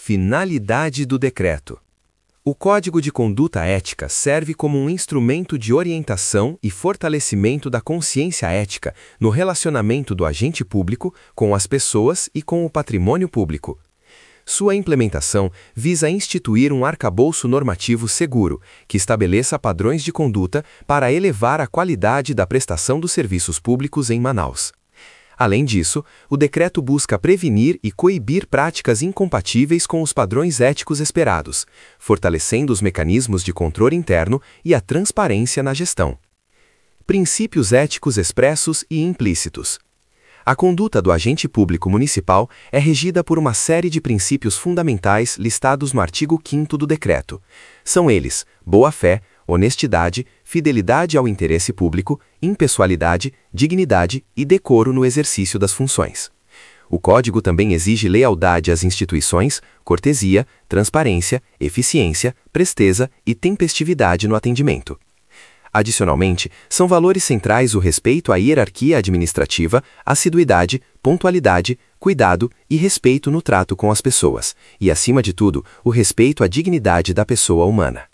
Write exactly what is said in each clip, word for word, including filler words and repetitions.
Finalidade do decreto. O Código de Conduta Ética serve como um instrumento de orientação e fortalecimento da consciência ética no relacionamento do agente público com as pessoas e com o patrimônio público. Sua implementação visa instituir um arcabouço normativo seguro, que estabeleça padrões de conduta para elevar a qualidade da prestação dos serviços públicos em Manaus. Além disso, o decreto busca prevenir e coibir práticas incompatíveis com os padrões éticos esperados, fortalecendo os mecanismos de controle interno e a transparência na gestão. Princípios éticos expressos e implícitos. A conduta do agente público municipal é regida por uma série de princípios fundamentais listados no artigo quinto do decreto. São eles: boa-fé, honestidade, fidelidade ao interesse público, impessoalidade, dignidade e decoro no exercício das funções. O Código também exige lealdade às instituições, cortesia, transparência, eficiência, presteza e tempestividade no atendimento. Adicionalmente, são valores centrais o respeito à hierarquia administrativa, assiduidade, pontualidade, cuidado e respeito no trato com as pessoas, e, acima de tudo, o respeito à dignidade da pessoa humana.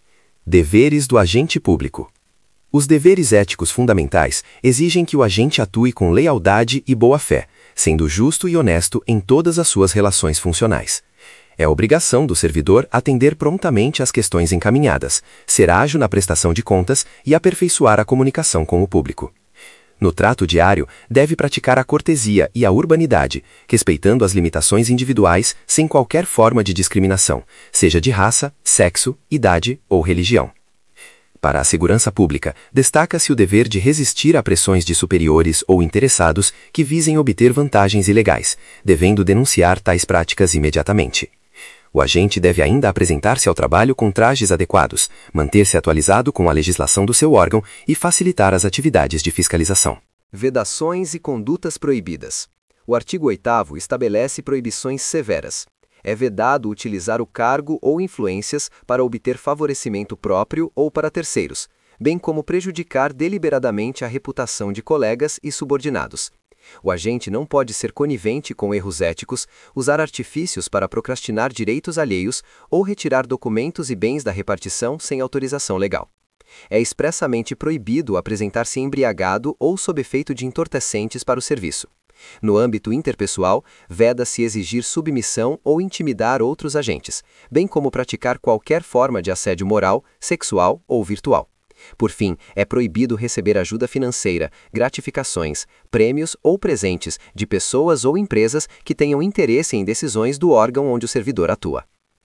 Deveres do agente público. Os deveres éticos fundamentais exigem que o agente atue com lealdade e boa-fé, sendo justo e honesto em todas as suas relações funcionais. É obrigação do servidor atender prontamente às questões encaminhadas, ser ágil na prestação de contas e aperfeiçoar a comunicação com o público. No trato diário, deve praticar a cortesia e a urbanidade, respeitando as limitações individuais sem qualquer forma de discriminação, seja de raça, sexo, idade ou religião. Para a segurança pública, destaca-se o dever de resistir a pressões de superiores ou interessados que visem obter vantagens ilegais, devendo denunciar tais práticas imediatamente. O agente deve ainda apresentar-se ao trabalho com trajes adequados, manter-se atualizado com a legislação do seu órgão e facilitar as atividades de fiscalização. Vedações e condutas proibidas. O artigo oitavo estabelece proibições severas. É vedado utilizar o cargo ou influências para obter favorecimento próprio ou para terceiros, bem como prejudicar deliberadamente a reputação de colegas e subordinados. O agente não pode ser conivente com erros éticos, usar artifícios para procrastinar direitos alheios ou retirar documentos e bens da repartição sem autorização legal. É expressamente proibido apresentar-se embriagado ou sob efeito de entorpecentes para o serviço. No âmbito interpessoal, veda-se exigir submissão ou intimidar outros agentes, bem como praticar qualquer forma de assédio moral, sexual ou virtual. Por fim, é proibido receber ajuda financeira, gratificações, prêmios ou presentes de pessoas ou empresas que tenham interesse em decisões do órgão onde o servidor atua.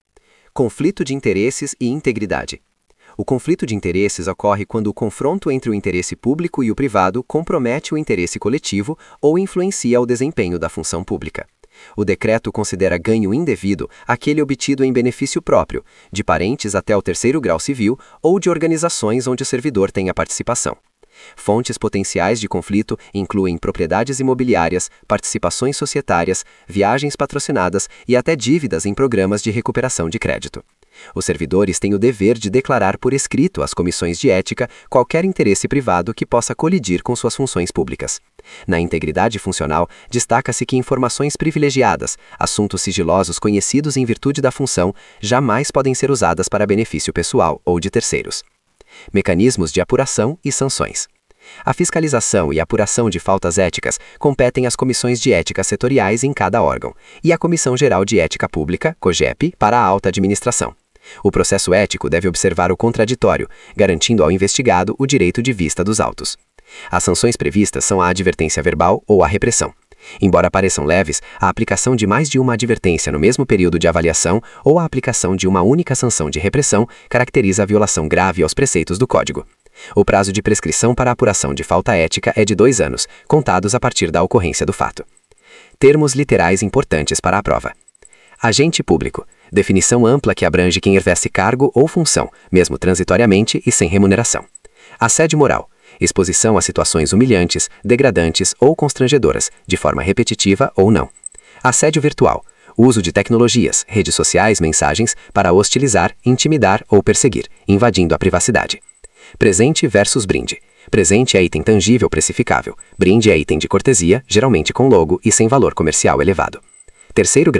Conflito de interesses e integridade. O conflito de interesses ocorre quando o confronto entre o interesse público e o privado compromete o interesse coletivo ou influencia o desempenho da função pública. O decreto considera ganho indevido aquele obtido em benefício próprio, de parentes até o terceiro grau civil ou de organizações onde o servidor tenha participação. Fontes potenciais de conflito incluem propriedades imobiliárias, participações societárias, viagens patrocinadas e até dívidas em programas de recuperação de crédito. Os servidores têm o dever de declarar por escrito às comissões de ética qualquer interesse privado que possa colidir com suas funções públicas. Na integridade funcional, destaca-se que informações privilegiadas, assuntos sigilosos conhecidos em virtude da função, jamais podem ser usadas para benefício pessoal ou de terceiros. Mecanismos de apuração e sanções. A fiscalização e apuração de faltas éticas competem às comissões de ética setoriais em cada órgão, e à Comissão Geral de Ética Pública, COGEP, para a alta administração. O processo ético deve observar o contraditório, garantindo ao investigado o direito de vista dos autos. As sanções previstas são a advertência verbal ou a repressão. Embora pareçam leves, a aplicação de mais de uma advertência no mesmo período de avaliação ou a aplicação de uma única sanção de repressão caracteriza a violação grave aos preceitos do Código. O prazo de prescrição para a apuração de falta ética é de dois anos, contados a partir da ocorrência do fato. Termos literais importantes para a prova. Agente público. Definição ampla que abrange quem exerce cargo ou função, mesmo transitoriamente e sem remuneração. Assédio moral. Exposição a situações humilhantes, degradantes ou constrangedoras, de forma repetitiva ou não. Assédio virtual. Uso de tecnologias, redes sociais, mensagens, para hostilizar, intimidar ou perseguir, invadindo a privacidade. Presente versus brinde. Presente é item tangível precificável. Brinde é item de cortesia, geralmente com logo e sem valor comercial elevado. Terceiro grau.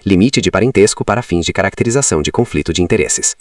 Limite de parentesco para fins de caracterização de conflito de interesses.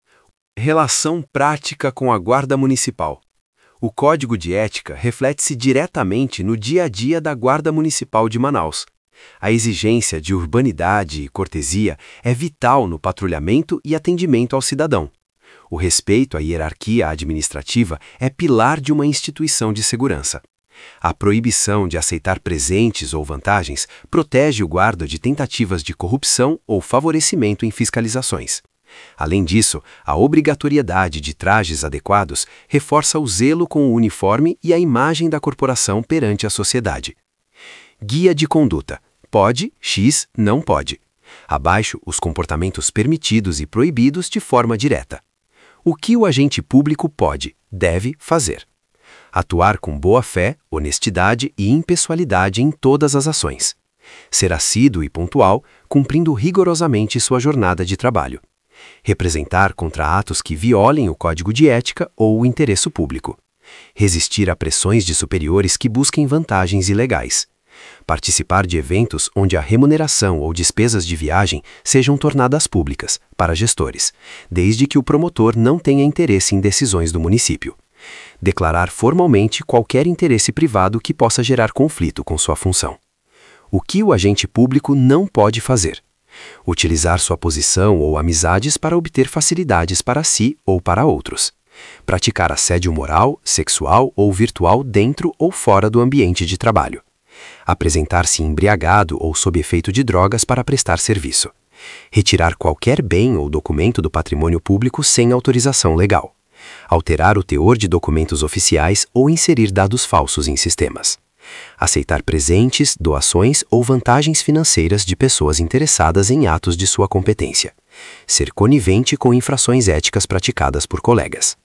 Relação prática com a Guarda Municipal. O Código de Ética reflete-se diretamente no dia a dia da Guarda Municipal de Manaus. A exigência de urbanidade e cortesia é vital no patrulhamento e atendimento ao cidadão. O respeito à hierarquia administrativa é pilar de uma instituição de segurança. A proibição de aceitar presentes ou vantagens protege o guarda de tentativas de corrupção ou favorecimento em fiscalizações. Além disso, a obrigatoriedade de trajes adequados reforça o zelo com o uniforme e a imagem da corporação perante a sociedade. Guia de conduta. Pode, X, não pode. Abaixo, os comportamentos permitidos e proibidos de forma direta. O que o agente público pode, deve fazer? Atuar com boa-fé, honestidade e impessoalidade em todas as ações. Ser assíduo e pontual, cumprindo rigorosamente sua jornada de trabalho. Representar contra atos que violem o Código de Ética ou o interesse público. Resistir a pressões de superiores que busquem vantagens ilegais. Participar de eventos onde a remuneração ou despesas de viagem sejam tornadas públicas, para gestores, desde que o promotor não tenha interesse em decisões do município. Declarar formalmente qualquer interesse privado que possa gerar conflito com sua função. O que o agente público não pode fazer? Utilizar sua posição ou amizades para obter facilidades para si ou para outros. Praticar assédio moral, sexual ou virtual dentro ou fora do ambiente de trabalho. Apresentar-se embriagado ou sob efeito de drogas para prestar serviço. Retirar qualquer bem ou documento do patrimônio público sem autorização legal. Alterar o teor de documentos oficiais ou inserir dados falsos em sistemas. Aceitar presentes, doações ou vantagens financeiras de pessoas interessadas em atos de sua competência. Ser conivente com infrações éticas praticadas por colegas.